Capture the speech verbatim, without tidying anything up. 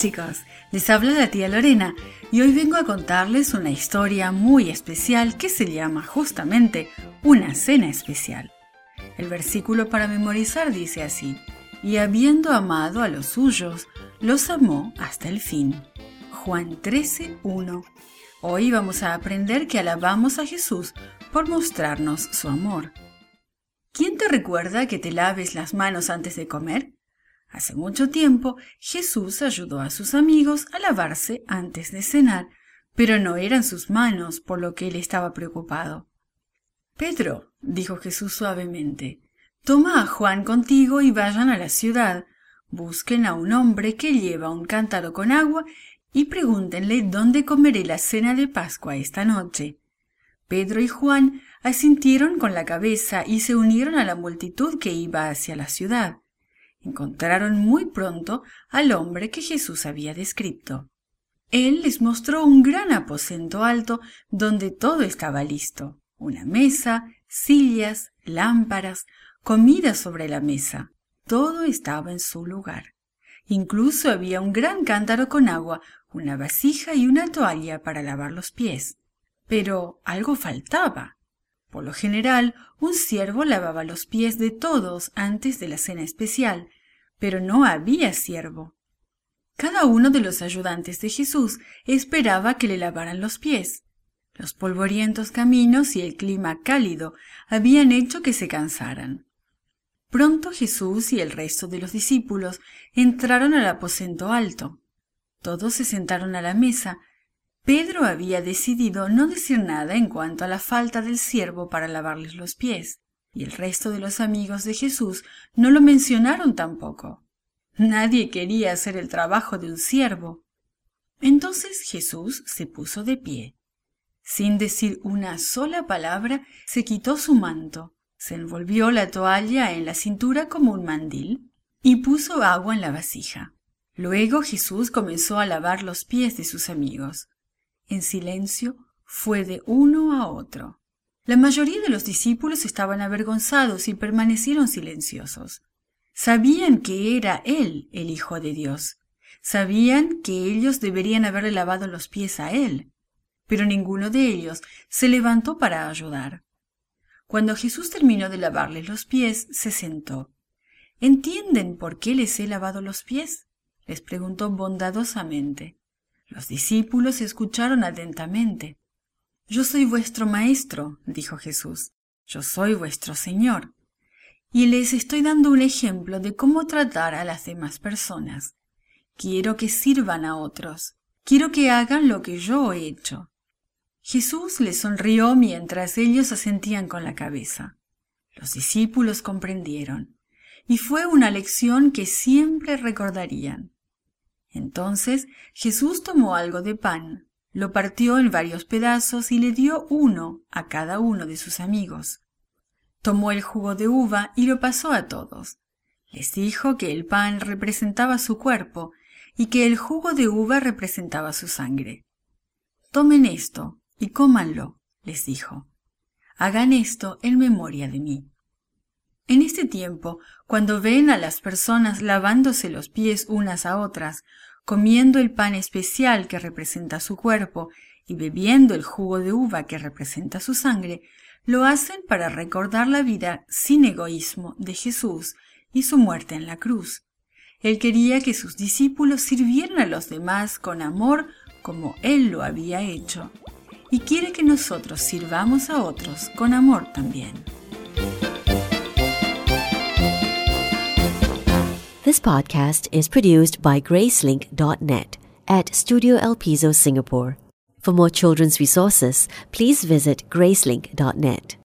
chicos, les habla la tía Lorena y hoy vengo a contarles una historia muy especial que se llama justamente Una cena especial. El versículo para memorizar dice así: y habiendo amado a los suyos, los amó hasta el fin. Juan trece, uno. Hoy vamos a aprender que alabamos a Jesús por mostrarnos su amor. ¿Quién te recuerda que te laves las manos antes de comer? Hace mucho tiempo, Jesús ayudó a sus amigos a lavarse antes de cenar, pero no eran sus manos, por lo que él estaba preocupado. Pedro, dijo Jesús suavemente, toma a Juan contigo y vayan a la ciudad. Busquen a un hombre que lleva un cántaro con agua y pregúntenle dónde comeré la cena de Pascua esta noche. Pedro y Juan asintieron con la cabeza y se unieron a la multitud que iba hacia la ciudad. Encontraron muy pronto al hombre que Jesús había descrito. Él les mostró un gran aposento alto donde todo estaba listo: una mesa, sillas, lámparas, comida sobre la mesa. Todo estaba en su lugar. Incluso había un gran cántaro con agua, una vasija y una toalla para lavar los pies. Pero algo faltaba. Por lo general, un siervo lavaba los pies de todos antes de la cena especial, pero no había siervo. Cada uno de los ayudantes de Jesús esperaba que le lavaran los pies. Los polvorientos caminos y el clima cálido habían hecho que se cansaran. Pronto Jesús y el resto de los discípulos entraron al aposento alto. Todos se sentaron a la mesa. Pedro había decidido no decir nada en cuanto a la falta del siervo para lavarles los pies, y el resto de los amigos de Jesús no lo mencionaron tampoco. Nadie quería hacer el trabajo de un siervo. Entonces Jesús se puso de pie. Sin decir una sola palabra, se quitó su manto, se envolvió la toalla en la cintura como un mandil y puso agua en la vasija. Luego Jesús comenzó a lavar los pies de sus amigos. En silencio, fue de uno a otro. La mayoría de los discípulos estaban avergonzados y permanecieron silenciosos. Sabían que era Él el Hijo de Dios. Sabían que ellos deberían haberle lavado los pies a Él. Pero ninguno de ellos se levantó para ayudar. Cuando Jesús terminó de lavarles los pies, se sentó. ¿Entienden por qué les he lavado los pies?, les preguntó bondadosamente. Los discípulos escucharon atentamente. Yo soy vuestro maestro, dijo Jesús. Yo soy vuestro Señor. Y les estoy dando un ejemplo de cómo tratar a las demás personas. Quiero que sirvan a otros. Quiero que hagan lo que yo he hecho. Jesús les sonrió mientras ellos asentían con la cabeza. Los discípulos comprendieron, y fue una lección que siempre recordarían. Entonces Jesús tomó algo de pan, lo partió en varios pedazos y le dio uno a cada uno de sus amigos. Tomó el jugo de uva y lo pasó a todos. Les dijo que el pan representaba su cuerpo y que el jugo de uva representaba su sangre. Tomen esto y cómanlo, les dijo. Hagan esto en memoria de mí. En este tiempo, cuando ven a las personas lavándose los pies unas a otras, comiendo el pan especial que representa su cuerpo y bebiendo el jugo de uva que representa su sangre, lo hacen para recordar la vida sin egoísmo de Jesús y su muerte en la cruz. Él quería que sus discípulos sirvieran a los demás con amor como Él lo había hecho, y quiere que nosotros sirvamos a otros con amor también. This podcast is produced by Gracelink dot net at Studio El Piso, Singapore. For more children's resources, please visit Gracelink dot net.